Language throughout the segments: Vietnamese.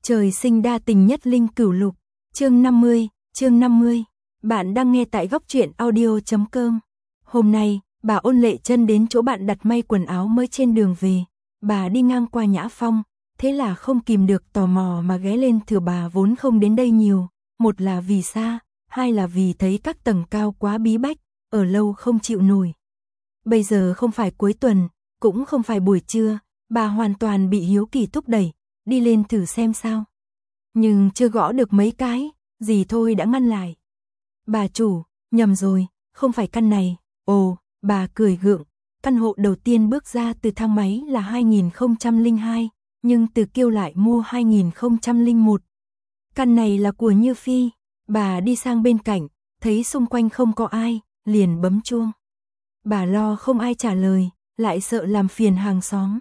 Trời sinh đa tình nhất linh cửu lục. Chương 50. Bạn đang nghe tại góc truyện audio.com. Hôm nay, bà Ôn Lệ Chân đến chỗ bạn đặt may quần áo mới trên đường về. Bà đi ngang qua Nhã Phong, thế là không kìm được tò mò mà ghé lên thử. Bà vốn không đến đây nhiều, một là vì xa, hai là vì thấy các tầng cao quá bí bách, ở lâu không chịu nổi. Bây giờ không phải cuối tuần, cũng không phải buổi trưa, bà hoàn toàn bị hiếu kỳ thúc đẩy, đi lên thử xem sao. Nhưng chưa gõ được mấy cái, dì thôi đã ngăn lại. Bà chủ, nhầm rồi, không phải căn này. Ồ, bà cười gượng, căn hộ đầu tiên bước ra từ thang máy là 2002, nhưng Từ Kiêu lại mua 2001. Căn này là của Như Phi. Bà đi sang bên cạnh, thấy xung quanh không có ai, liền bấm chuông. Bà lo không ai trả lời, lại sợ làm phiền hàng xóm.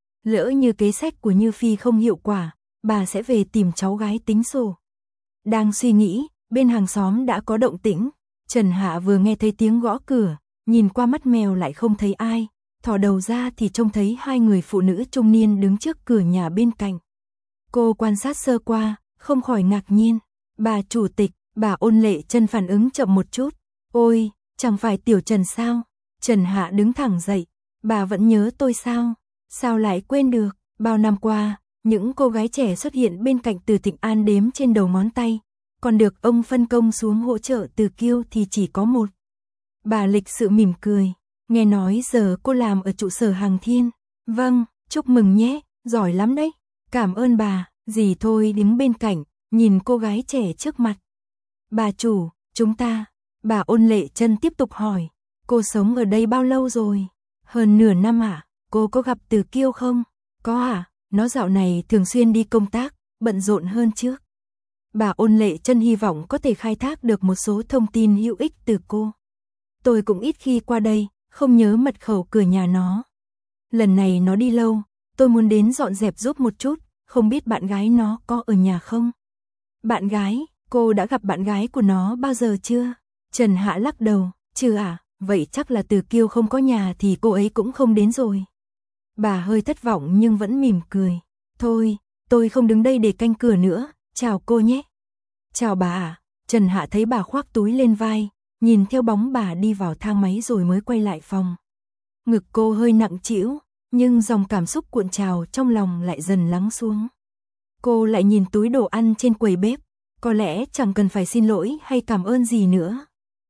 Lỡ như kế sách của Như Phi không hiệu quả, bà sẽ về tìm cháu gái tính sổ. Đang suy nghĩ, bên hàng xóm đã có động tĩnh. Trần Hạ vừa nghe thấy tiếng gõ cửa, nhìn qua mắt mèo lại không thấy ai, thò đầu ra thì trông thấy hai người phụ nữ trung niên đứng trước cửa nhà bên cạnh. Cô quan sát sơ qua, không khỏi ngạc nhiên. Bà chủ tịch, bà Ôn Lệ Chân phản ứng chậm một chút. Ôi, chẳng phải Tiểu Trần sao? Trần Hạ đứng thẳng dậy. Bà vẫn nhớ tôi sao? Sao lại quên được? Bao năm qua, những cô gái trẻ xuất hiện bên cạnh Từ Thịnh An đếm trên đầu ngón tay, còn được ông phân công xuống hỗ trợ Từ Kiêu thì chỉ có một. Bà lịch sự mỉm cười, nghe nói giờ cô làm ở trụ sở Hàng Thiên. Vâng, chúc mừng nhé, giỏi lắm đấy. Cảm ơn bà. Dì thôi đứng bên cạnh, nhìn cô gái trẻ trước mặt. Bà chủ, chúng ta. Bà Ôn Lệ Chân tiếp tục hỏi, cô sống ở đây bao lâu rồi? Hơn nửa năm ạ. Cô có gặp Từ Kiêu không? Có ạ. Nó dạo này thường xuyên đi công tác, bận rộn hơn trước. Bà Ôn Lệ Chân hy vọng có thể khai thác được một số thông tin hữu ích từ cô. Tôi cũng ít khi qua đây, không nhớ mật khẩu cửa nhà nó. Lần này nó đi lâu, tôi muốn đến dọn dẹp giúp một chút, không biết bạn gái nó có ở nhà không? Bạn gái, cô đã gặp bạn gái của nó bao giờ chưa? Trần Hạ lắc đầu, chưa ạ, vậy chắc là Từ Kiêu không có nhà thì cô ấy cũng không đến rồi. Bà hơi thất vọng nhưng vẫn mỉm cười. Thôi, tôi không đứng đây để canh cửa nữa, chào cô nhé. Chào bà ạ. Trần Hạ thấy bà khoác túi lên vai, nhìn theo bóng bà đi vào thang máy rồi mới quay lại phòng. Ngực cô hơi nặng trĩu, nhưng dòng cảm xúc cuộn trào trong lòng lại dần lắng xuống. Cô lại nhìn túi đồ ăn trên quầy bếp, có lẽ chẳng cần phải xin lỗi hay cảm ơn gì nữa.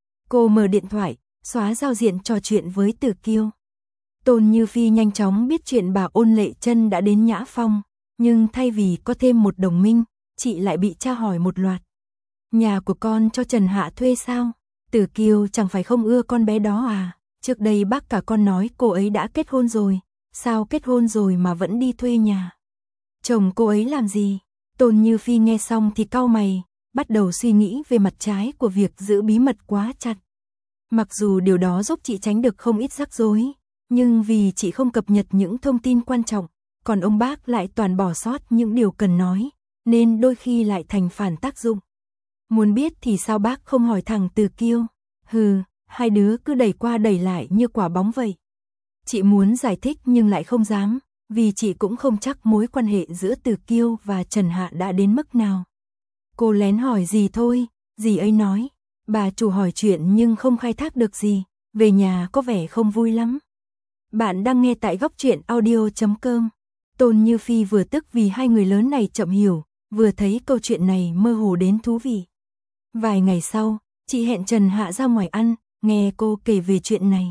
Cô mở điện thoại, xóa giao diện trò chuyện với Từ Kiêu. Tôn Như Phi nhanh chóng biết chuyện bà Ôn Lệ Chân đã đến Nhã Phong, nhưng thay vì có thêm một đồng minh, chị lại bị tra hỏi một loạt. Nhà của con cho Trần Hạ thuê sao? Từ Kiêu chẳng phải không ưa con bé đó à? Trước đây bác cả con nói cô ấy đã kết hôn rồi, sao kết hôn rồi mà vẫn đi thuê nhà? Chồng cô ấy làm gì? Tôn Như Phi nghe xong thì cau mày, bắt đầu suy nghĩ về mặt trái của việc giữ bí mật quá chặt. Mặc dù điều đó giúp chị tránh được không ít rắc rối, nhưng vì chị không cập nhật những thông tin quan trọng, còn ông bác lại toàn bỏ sót những điều cần nói, nên đôi khi lại thành phản tác dụng. Muốn biết thì sao bác không hỏi thẳng Từ Kiêu? Hừ, hai đứa cứ đẩy qua đẩy lại như quả bóng vậy. Chị muốn giải thích nhưng lại không dám, vì chị cũng không chắc mối quan hệ giữa Từ Kiêu và Trần Hạ đã đến mức nào. Cô lén hỏi gì thôi, dì ấy nói. Bà chủ hỏi chuyện nhưng không khai thác được gì, về nhà có vẻ không vui lắm. Bạn đang nghe tại góc truyện audio.com. Tôn Như Phi vừa tức vì hai người lớn này chậm hiểu, vừa thấy câu chuyện này mơ hồ đến thú vị. Vài ngày sau, chị hẹn Trần Hạ ra ngoài ăn, nghe cô kể về chuyện này.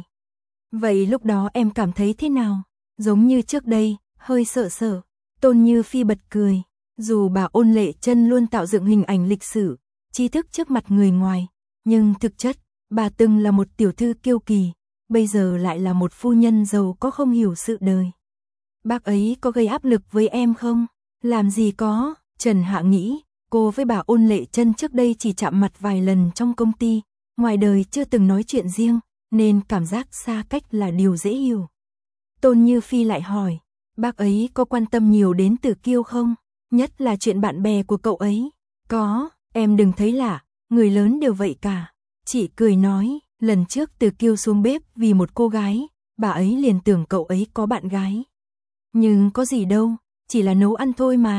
Vậy lúc đó em cảm thấy thế nào? Giống như trước đây, hơi sợ sợ. Tôn Như Phi bật cười. Dù bà Ôn Lệ Chân luôn tạo dựng hình ảnh lịch sử, tri thức trước mặt người ngoài, nhưng thực chất, bà từng là một tiểu thư kiêu kỳ, bây giờ lại là một phu nhân giàu có không hiểu sự đời. Bác ấy có gây áp lực với em không? Làm gì có, Trần Hạ nghĩ, cô với bà Ôn Lệ Chân trước đây chỉ chạm mặt vài lần trong công ty, ngoài đời chưa từng nói chuyện riêng, nên cảm giác xa cách là điều dễ hiểu. Tôn Như Phi lại hỏi, bác ấy có quan tâm nhiều đến Từ Kiêu không? Nhất là chuyện bạn bè của cậu ấy. Có, em đừng thấy lạ, người lớn đều vậy cả. Chị cười nói, lần trước Từ Kiêu xuống bếp vì một cô gái, bà ấy liền tưởng cậu ấy có bạn gái. Nhưng có gì đâu, chỉ là nấu ăn thôi mà,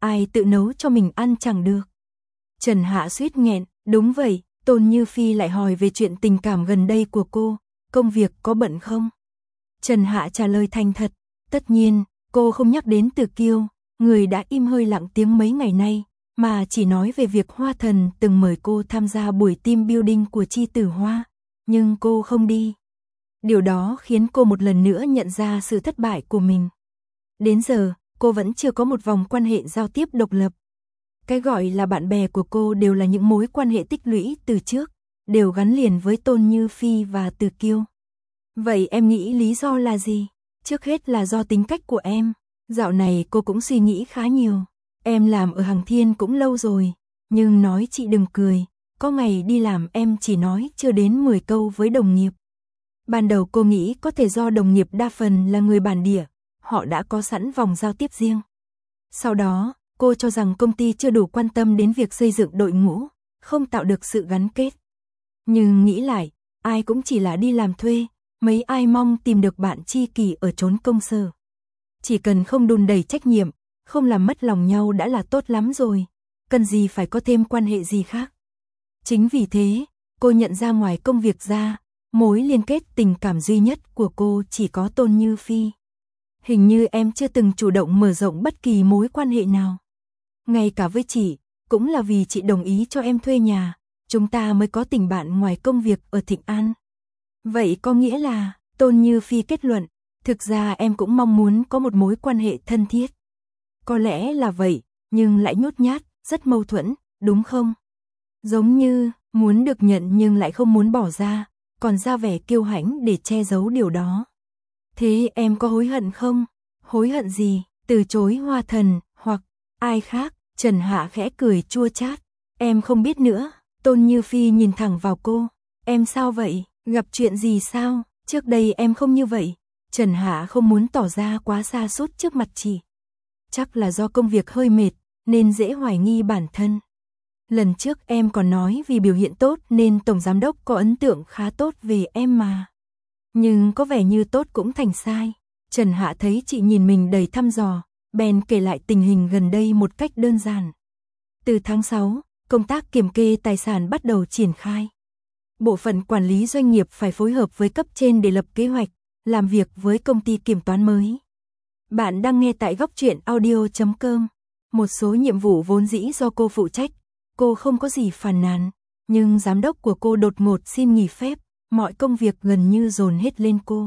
ai tự nấu cho mình ăn chẳng được. Trần Hạ suýt nghẹn, đúng vậy, Tôn Như Phi lại hỏi về chuyện tình cảm gần đây của cô, công việc có bận không? Trần Hạ trả lời thành thật, tất nhiên, cô không nhắc đến Từ Kiêu, người đã im hơi lặng tiếng mấy ngày nay, mà chỉ nói về việc Hoa Thần từng mời cô tham gia buổi team building của Chi Tử Hoa, nhưng cô không đi. Điều đó khiến cô một lần nữa nhận ra sự thất bại của mình. Đến giờ, cô vẫn chưa có một vòng quan hệ giao tiếp độc lập. Cái gọi là bạn bè của cô đều là những mối quan hệ tích lũy từ trước, đều gắn liền với Tôn Như Phi và Từ Kiêu. Vậy em nghĩ lý do là gì? Trước hết là do tính cách của em. Dạo này cô cũng suy nghĩ khá nhiều. Em làm ở Hằng Thiên cũng lâu rồi, nhưng nói chị đừng cười, có ngày đi làm em chỉ nói chưa đến 10 câu với đồng nghiệp. Ban đầu cô nghĩ có thể do đồng nghiệp đa phần là người bản địa, họ đã có sẵn vòng giao tiếp riêng. Sau đó, cô cho rằng công ty chưa đủ quan tâm đến việc xây dựng đội ngũ, không tạo được sự gắn kết. Nhưng nghĩ lại, ai cũng chỉ là đi làm thuê, mấy ai mong tìm được bạn tri kỷ ở chốn công sở. Chỉ cần không đùn đẩy trách nhiệm, không làm mất lòng nhau đã là tốt lắm rồi, cần gì phải có thêm quan hệ gì khác. Chính vì thế, cô nhận ra ngoài công việc ra, mối liên kết tình cảm duy nhất của cô chỉ có Tôn Như Phi. Hình như em chưa từng chủ động mở rộng bất kỳ mối quan hệ nào. Ngay cả với chị, cũng là vì chị đồng ý cho em thuê nhà, chúng ta mới có tình bạn ngoài công việc ở Thịnh An. Vậy có nghĩa là, Tôn Như Phi kết luận, thực ra em cũng mong muốn có một mối quan hệ thân thiết. Có lẽ là vậy, nhưng lại nhút nhát, rất mâu thuẫn, đúng không? Giống như, muốn được nhận nhưng lại không muốn bỏ ra, còn ra vẻ kiêu hãnh để che giấu điều đó. Thế em có hối hận không? Hối hận gì? Từ chối Hoa Thần, hoặc ai khác? Trần Hạ khẽ cười chua chát. Em không biết nữa. Tôn Như Phi nhìn thẳng vào cô. Em sao vậy? Gặp chuyện gì sao? Trước đây em không như vậy. Trần Hạ không muốn tỏ ra quá sa sút trước mặt chị. Chắc là do công việc hơi mệt, nên dễ hoài nghi bản thân. Lần trước em còn nói vì biểu hiện tốt nên Tổng Giám Đốc có ấn tượng khá tốt về em mà. Nhưng có vẻ như tốt cũng thành sai. Trần Hạ thấy chị nhìn mình đầy thăm dò, bèn kể lại tình hình gần đây một cách đơn giản. Từ tháng 6, công tác kiểm kê tài sản bắt đầu triển khai. Bộ phận quản lý doanh nghiệp phải phối hợp với cấp trên để lập kế hoạch, làm việc với công ty kiểm toán mới. Bạn đang nghe tại Góc Truyện Audio.com. Một số nhiệm vụ vốn dĩ do cô phụ trách, cô không có gì phàn nàn, nhưng giám đốc của cô đột ngột xin nghỉ phép, mọi công việc gần như dồn hết lên cô.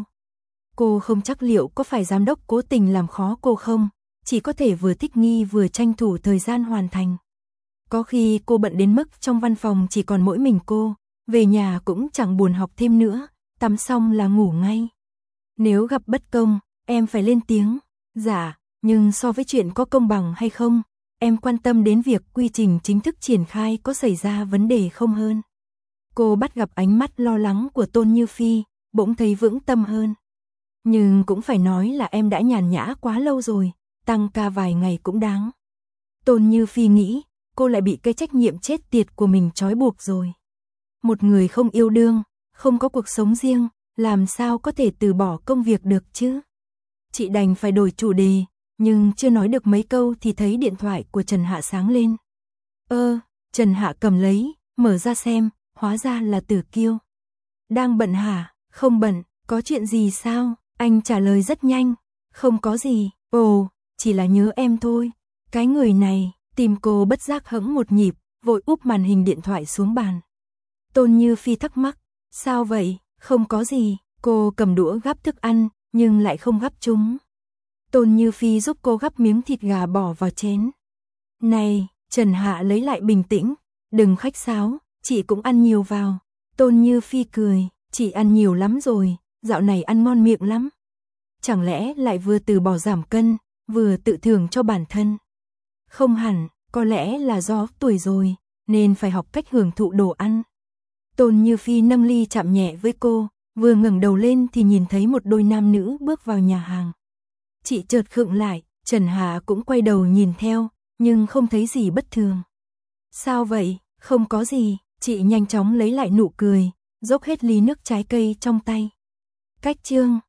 Cô không chắc liệu có phải giám đốc cố tình làm khó cô không, chỉ có thể vừa thích nghi vừa tranh thủ thời gian hoàn thành. Có khi cô bận đến mức trong văn phòng chỉ còn mỗi mình cô, về nhà cũng chẳng buồn học thêm nữa, tắm xong là ngủ ngay. Nếu gặp bất công, em phải lên tiếng. Dạ, nhưng so với chuyện có công bằng hay không, em quan tâm đến việc quy trình chính thức triển khai có xảy ra vấn đề không hơn. Cô bắt gặp ánh mắt lo lắng của Tôn Như Phi, bỗng thấy vững tâm hơn. Nhưng cũng phải nói là em đã nhàn nhã quá lâu rồi, tăng ca vài ngày cũng đáng. Tôn Như Phi nghĩ, cô lại bị cái trách nhiệm chết tiệt của mình trói buộc rồi. Một người không yêu đương, không có cuộc sống riêng, làm sao có thể từ bỏ công việc được chứ? Chị đành phải đổi chủ đề, nhưng chưa nói được mấy câu thì thấy điện thoại của Trần Hạ sáng lên. Trần Hạ cầm lấy, mở ra xem, hóa ra là Từ Kiêu. Đang bận hả? Không bận, có chuyện gì sao? Anh trả lời rất nhanh, không có gì, chỉ là nhớ em thôi. Cái người này, tim cô bất giác hững một nhịp, vội úp màn hình điện thoại xuống bàn. Tôn Như Phi thắc mắc, sao vậy? Không có gì, cô cầm đũa gắp thức ăn, nhưng lại không gắp chúng. Tôn Như Phi giúp cô gắp miếng thịt gà bỏ vào chén. Này, Trần Hạ lấy lại bình tĩnh, đừng khách sáo, chị cũng ăn nhiều vào. Tôn Như Phi cười, chị ăn nhiều lắm rồi, dạo này ăn ngon miệng lắm. Chẳng lẽ lại vừa từ bỏ giảm cân, vừa tự thưởng cho bản thân? Không hẳn, có lẽ là do tuổi rồi, nên phải học cách hưởng thụ đồ ăn. Tôn Như Phi nâng ly chạm nhẹ với cô, vừa ngẩng đầu lên thì nhìn thấy một đôi nam nữ bước vào nhà hàng. Chị chợt khựng lại, Trần Hạ cũng quay đầu nhìn theo, nhưng không thấy gì bất thường. Sao vậy? Không có gì, chị nhanh chóng lấy lại nụ cười, dốc hết ly nước trái cây trong tay. Cách chương